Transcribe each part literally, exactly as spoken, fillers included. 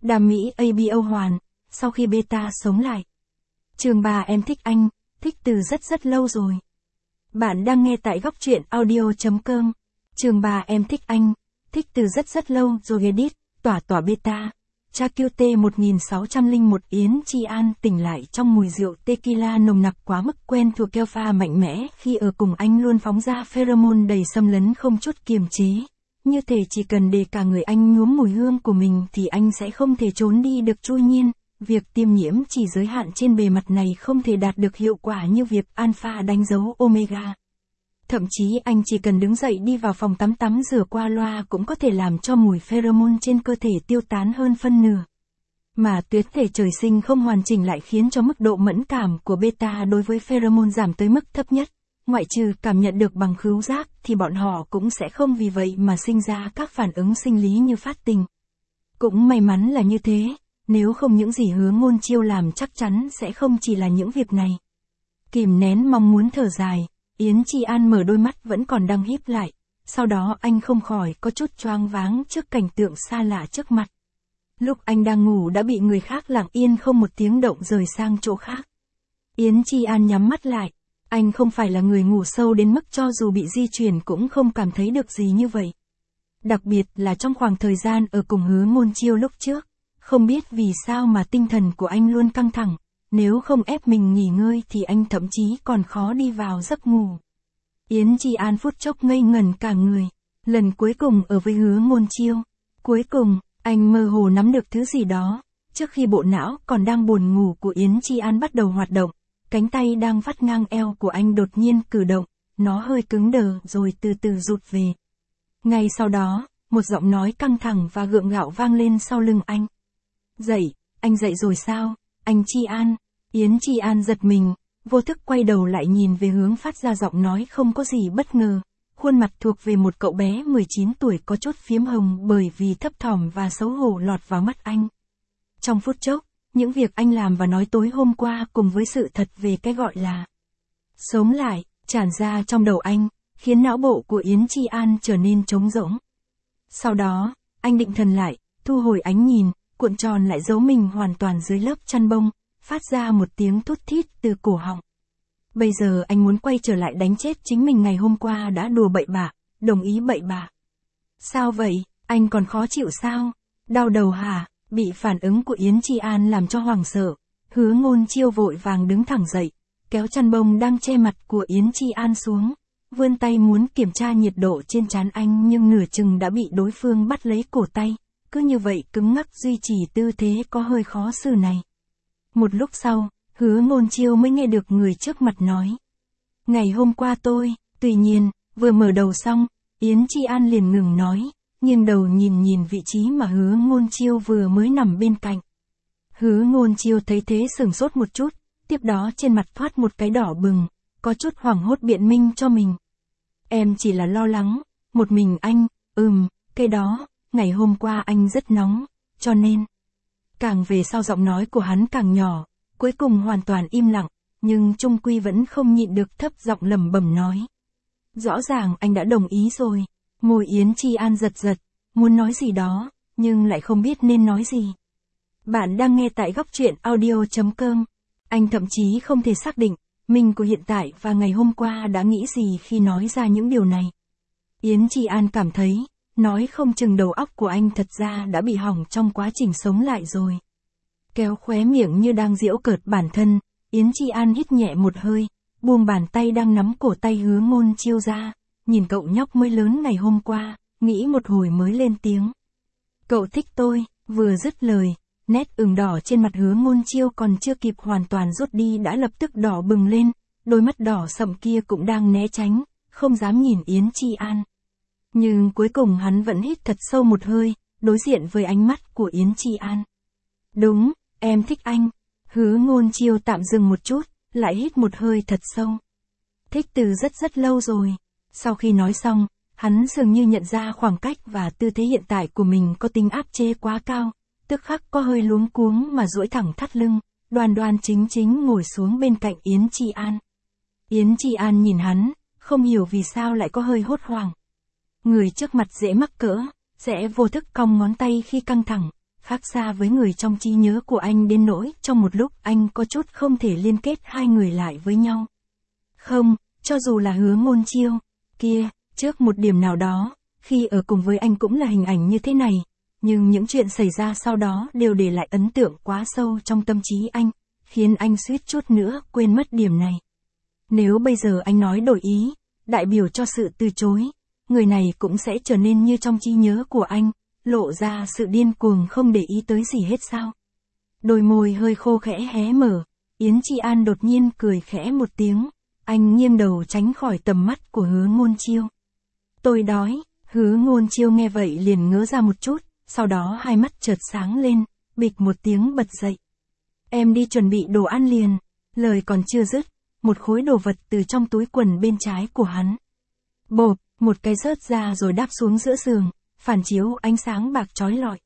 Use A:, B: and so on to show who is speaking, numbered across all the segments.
A: Đam mỹ a bê o hoàn, sau khi beta sống lại. Chương ba em thích anh, thích từ rất rất lâu rồi. Bạn đang nghe tại góc truyện audio chấm com. Chương ba em thích anh, thích từ rất rất lâu rồi edit, tỏa tỏa beta. Cha Q T một nghìn sáu trăm lẻ một Yến Chi An tỉnh lại trong mùi rượu tequila nồng nặc quá mức quen thuộc keo pha mạnh mẽ khi ở cùng anh luôn phóng ra pheromone đầy xâm lấn không chút kiềm chế. Như thể chỉ cần để cả người anh nhuốm mùi hương của mình thì anh sẽ không thể trốn đi được. Tuy nhiên, việc tiêm nhiễm chỉ giới hạn trên bề mặt này không thể đạt được hiệu quả như việc alpha đánh dấu omega. Thậm chí anh chỉ cần đứng dậy đi vào phòng tắm tắm rửa qua loa cũng có thể làm cho mùi pheromone trên cơ thể tiêu tán hơn phân nửa. Mà tuyến thể trời sinh không hoàn chỉnh lại khiến cho mức độ mẫn cảm của beta đối với pheromone giảm tới mức thấp nhất. Ngoại trừ cảm nhận được bằng khứu giác thì bọn họ cũng sẽ không vì vậy mà sinh ra các phản ứng sinh lý như phát tình. Cũng may mắn là như thế, nếu không những gì Hứa Ngôn Chiêu làm chắc chắn sẽ không chỉ là những việc này. Kìm nén mong muốn thở dài, Yến Chi An mở đôi mắt vẫn còn đang híp lại, sau đó anh không khỏi có chút choáng váng trước cảnh tượng xa lạ trước mặt. Lúc anh đang ngủ đã bị người khác lặng yên không một tiếng động rời sang chỗ khác. Yến Chi An nhắm mắt lại, anh không phải là người ngủ sâu đến mức cho dù bị di chuyển cũng không cảm thấy được gì như vậy. Đặc biệt là trong khoảng thời gian ở cùng Hứa Ngôn Chiêu lúc trước, không biết vì sao mà tinh thần của anh luôn căng thẳng. Nếu không ép mình nghỉ ngơi thì anh thậm chí còn khó đi vào giấc ngủ. Yến Chi An phút chốc ngây ngẩn cả người. Lần cuối cùng ở với Hứa Ngôn Chiêu. Cuối cùng, anh mơ hồ nắm được thứ gì đó. Trước khi bộ não còn đang buồn ngủ của Yến Chi An bắt đầu hoạt động, cánh tay đang vắt ngang eo của anh đột nhiên cử động. Nó hơi cứng đờ rồi từ từ rụt về. Ngay sau đó, một giọng nói căng thẳng và gượng gạo vang lên sau lưng anh. Dậy, anh dậy rồi sao, anh Chi An? Yến Chi An giật mình, vô thức quay đầu lại nhìn về hướng phát ra giọng nói không có gì bất ngờ. Khuôn mặt thuộc về một cậu bé mười chín tuổi có chút phiếm hồng bởi vì thấp thỏm và xấu hổ lọt vào mắt anh. Trong phút chốc, những việc anh làm và nói tối hôm qua cùng với sự thật về cái gọi là sống lại, tràn ra trong đầu anh, khiến não bộ của Yến Chi An trở nên trống rỗng. Sau đó, anh định thần lại, thu hồi ánh nhìn, cuộn tròn lại giấu mình hoàn toàn dưới lớp chăn bông, phát ra một tiếng thút thít từ cổ họng. Bây giờ anh muốn quay trở lại đánh chết chính mình ngày hôm qua đã đùa bậy bạ, đồng ý bậy bạ. Sao vậy, anh còn khó chịu sao? Đau đầu hả? Bị phản ứng của Yến Chi An làm cho hoảng sợ. Hứa Ngôn Chiêu vội vàng đứng thẳng dậy, kéo chăn bông đang che mặt của Yến Chi An xuống, vươn tay muốn kiểm tra nhiệt độ trên trán anh nhưng nửa chừng đã bị đối phương bắt lấy cổ tay. Cứ như vậy cứng ngắc duy trì tư thế có hơi khó xử này. Một lúc sau, Hứa Ngôn Chiêu mới nghe được người trước mặt nói. Ngày hôm qua tôi, tuy nhiên, vừa mở đầu xong, Yến Chi An liền ngừng nói, nghiêng đầu nhìn nhìn vị trí mà Hứa Ngôn Chiêu vừa mới nằm bên cạnh. Hứa Ngôn Chiêu thấy thế sửng sốt một chút, tiếp đó trên mặt thoát một cái đỏ bừng, có chút hoảng hốt biện minh cho mình. Em chỉ là lo lắng, một mình anh, ừm, cái đó, ngày hôm qua anh rất nóng, cho nên. Càng về sau giọng nói của hắn càng nhỏ, cuối cùng hoàn toàn im lặng, nhưng chung quy vẫn không nhịn được thấp giọng lẩm bẩm nói. Rõ ràng anh đã đồng ý rồi. Môi Yến Chi An giật giật, muốn nói gì đó, nhưng lại không biết nên nói gì. Bạn đang nghe tại góc truyện audio chấm com. Anh thậm chí không thể xác định, mình của hiện tại và ngày hôm qua đã nghĩ gì khi nói ra những điều này. Yến Chi An cảm thấy, nói không chừng đầu óc của anh thật ra đã bị hỏng trong quá trình sống lại rồi. Kéo khóe miệng như đang giễu cợt bản thân, Yến Chi An hít nhẹ một hơi, buông bàn tay đang nắm cổ tay Hứa Ngôn Chiêu ra, nhìn cậu nhóc mới lớn ngày hôm qua, nghĩ một hồi mới lên tiếng. Cậu thích tôi, vừa dứt lời, nét ửng đỏ trên mặt Hứa Ngôn Chiêu còn chưa kịp hoàn toàn rút đi đã lập tức đỏ bừng lên, đôi mắt đỏ sậm kia cũng đang né tránh, không dám nhìn Yến Chi An. Nhưng cuối cùng hắn vẫn hít thật sâu một hơi, đối diện với ánh mắt của Yến Chi An. Đúng, em thích anh. Hứa Ngôn Chiêu tạm dừng một chút, lại hít một hơi thật sâu. Thích từ rất rất lâu rồi. Sau khi nói xong, hắn dường như nhận ra khoảng cách và tư thế hiện tại của mình có tính áp chế quá cao, tức khắc có hơi luống cuống mà duỗi thẳng thắt lưng, đoan đoan chính chính ngồi xuống bên cạnh Yến Chi An. Yến Chi An nhìn hắn, không hiểu vì sao lại có hơi hốt hoảng. Người trước mặt dễ mắc cỡ, sẽ vô thức cong ngón tay khi căng thẳng, khác xa với người trong trí nhớ của anh đến nỗi trong một lúc anh có chút không thể liên kết hai người lại với nhau. Không, cho dù là Hứa Ngôn Chiêu, kia, trước một điểm nào đó, khi ở cùng với anh cũng là hình ảnh như thế này, nhưng những chuyện xảy ra sau đó đều để lại ấn tượng quá sâu trong tâm trí anh, khiến anh suýt chút nữa quên mất điểm này. Nếu bây giờ anh nói đổi ý, đại biểu cho sự từ chối, người này cũng sẽ trở nên như trong trí nhớ của anh, lộ ra sự điên cuồng không để ý tới gì hết sao. Đôi môi hơi khô khẽ hé mở, Yến Chi An đột nhiên cười khẽ một tiếng, anh nghiêng đầu tránh khỏi tầm mắt của Hứa Ngôn Chiêu. Tôi đói, Hứa Ngôn Chiêu nghe vậy liền ngớ ra một chút, sau đó hai mắt chợt sáng lên, bịch một tiếng bật dậy. Em đi chuẩn bị đồ ăn liền, lời còn chưa dứt, một khối đồ vật từ trong túi quần bên trái của hắn. Bộp, một cái rớt ra rồi đáp xuống giữa giường, phản chiếu ánh sáng bạc chói lọi.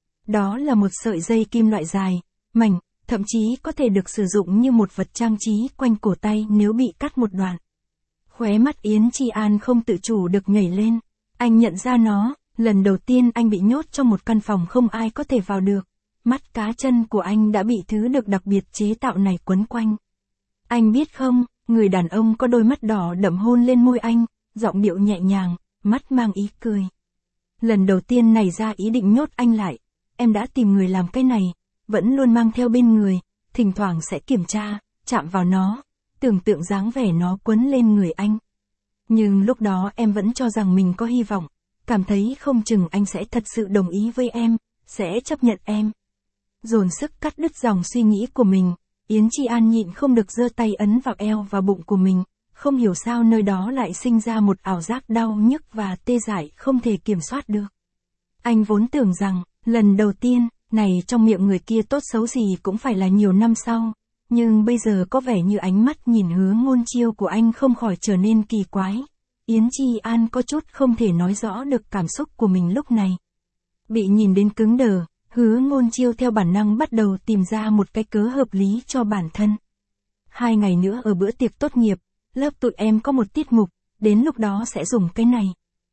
A: Đó là một sợi dây kim loại dài, mảnh, thậm chí có thể được sử dụng như một vật trang trí quanh cổ tay nếu bị cắt một đoạn. Khóe mắt Yến Chi An không tự chủ được nhảy lên, anh nhận ra nó, lần đầu tiên anh bị nhốt trong một căn phòng không ai có thể vào được. Mắt cá chân của anh đã bị thứ được đặc biệt chế tạo này quấn quanh. Anh biết không, người đàn ông có đôi mắt đỏ đậm hôn lên môi anh, giọng điệu nhẹ nhàng, mắt mang ý cười. Lần đầu tiên nảy ra ý định nhốt anh lại, em đã tìm người làm cái này, vẫn luôn mang theo bên người, thỉnh thoảng sẽ kiểm tra, chạm vào nó, tưởng tượng dáng vẻ nó quấn lên người anh. Nhưng lúc đó em vẫn cho rằng mình có hy vọng, cảm thấy không chừng anh sẽ thật sự đồng ý với em, sẽ chấp nhận em. Dồn sức cắt đứt dòng suy nghĩ của mình, Yến Chi An nhịn không được giơ tay ấn vào eo và bụng của mình, không hiểu sao nơi đó lại sinh ra một ảo giác đau nhức và tê dại không thể kiểm soát được. Anh vốn tưởng rằng, lần đầu tiên, này trong miệng người kia tốt xấu gì cũng phải là nhiều năm sau, nhưng bây giờ có vẻ như ánh mắt nhìn Hứa Ngôn Chiêu của anh không khỏi trở nên kỳ quái. Yến Chi An có chút không thể nói rõ được cảm xúc của mình lúc này. Bị nhìn đến cứng đờ, Hứa Ngôn Chiêu theo bản năng bắt đầu tìm ra một cái cớ hợp lý cho bản thân. Hai ngày nữa ở bữa tiệc tốt nghiệp, lớp tụi em có một tiết mục, đến lúc đó sẽ dùng cái này.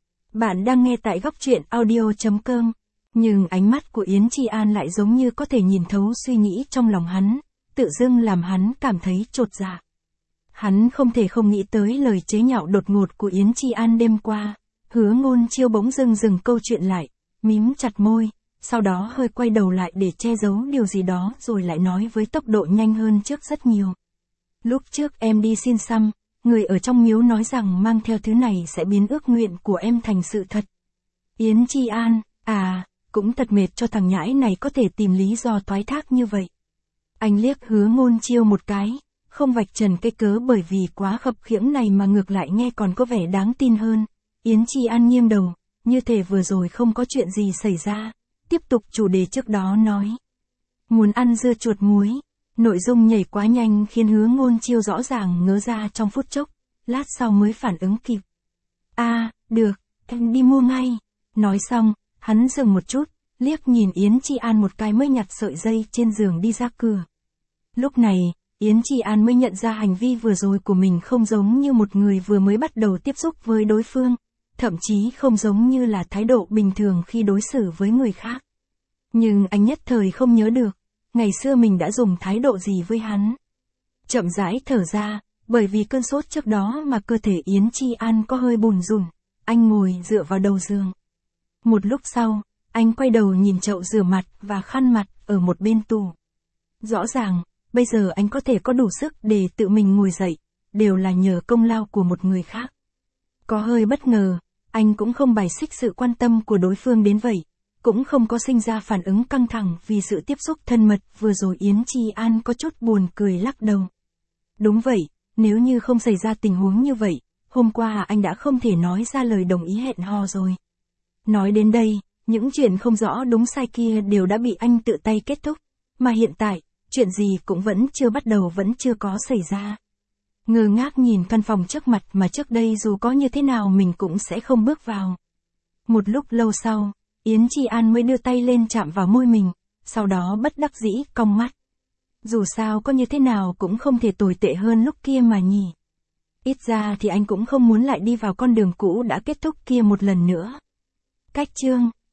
A: Bạn đang nghe tại góc truyện audio chấm com, nhưng ánh mắt của Yến Chi An lại giống như có thể nhìn thấu suy nghĩ trong lòng hắn, tự dưng làm hắn cảm thấy chột dạ. Hắn không thể không nghĩ tới lời chế nhạo đột ngột của Yến Chi An đêm qua. Hứa Ngôn Chiêu bỗng dưng dừng câu chuyện lại, mím chặt môi, sau đó hơi quay đầu lại để che giấu điều gì đó rồi lại nói với tốc độ nhanh hơn trước rất nhiều. Lúc trước em đi xin xăm, người ở trong miếu nói rằng mang theo thứ này sẽ biến ước nguyện của em thành sự thật. Yến Chi An, à, cũng thật mệt cho thằng nhãi này có thể tìm lý do thoái thác như vậy. Anh liếc Hứa Ngôn Chiêu một cái, không vạch trần cái cớ bởi vì quá khập khiễng này mà ngược lại nghe còn có vẻ đáng tin hơn. Yến Chi An nghiêng đầu, như thể vừa rồi không có chuyện gì xảy ra, tiếp tục chủ đề trước đó nói. Muốn ăn dưa chuột muối. Nội dung nhảy quá nhanh khiến Hứa Ngôn Chiêu rõ ràng ngớ ra trong phút chốc, lát sau mới phản ứng kịp. À, được, em đi mua ngay. Nói xong, hắn dừng một chút, liếc nhìn Yến Chi An một cái mới nhặt sợi dây trên giường đi ra cửa. Lúc này, Yến Chi An mới nhận ra hành vi vừa rồi của mình không giống như một người vừa mới bắt đầu tiếp xúc với đối phương, thậm chí không giống như là thái độ bình thường khi đối xử với người khác. Nhưng anh nhất thời không nhớ được, ngày xưa mình đã dùng thái độ gì với hắn. Chậm rãi thở ra, bởi vì cơn sốt trước đó mà cơ thể Yến Chi An có hơi bùn rùn, anh ngồi dựa vào đầu giường. Một lúc sau, anh quay đầu nhìn chậu rửa mặt và khăn mặt ở một bên tủ. Rõ ràng, bây giờ anh có thể có đủ sức để tự mình ngồi dậy, đều là nhờ công lao của một người khác. Có hơi bất ngờ, anh cũng không bài xích sự quan tâm của đối phương đến vậy, cũng không có sinh ra phản ứng căng thẳng vì sự tiếp xúc thân mật vừa rồi. Yến Chi An có chút buồn cười lắc đầu. Đúng vậy, nếu như không xảy ra tình huống như vậy, hôm qua anh đã không thể nói ra lời đồng ý hẹn hò rồi. Nói đến đây, những chuyện không rõ đúng sai kia đều đã bị anh tự tay kết thúc, mà hiện tại, chuyện gì cũng vẫn chưa bắt đầu vẫn chưa có xảy ra. Ngơ ngác nhìn căn phòng trước mặt mà trước đây dù có như thế nào mình cũng sẽ không bước vào. Một lúc lâu sau, Yến Chi An mới đưa tay lên chạm vào môi mình, sau đó bất đắc dĩ cong mắt. Dù sao có như thế nào cũng không thể tồi tệ hơn lúc kia mà nhỉ. Ít ra thì anh cũng không muốn lại đi vào con đường cũ đã kết thúc kia một lần nữa. Cách chương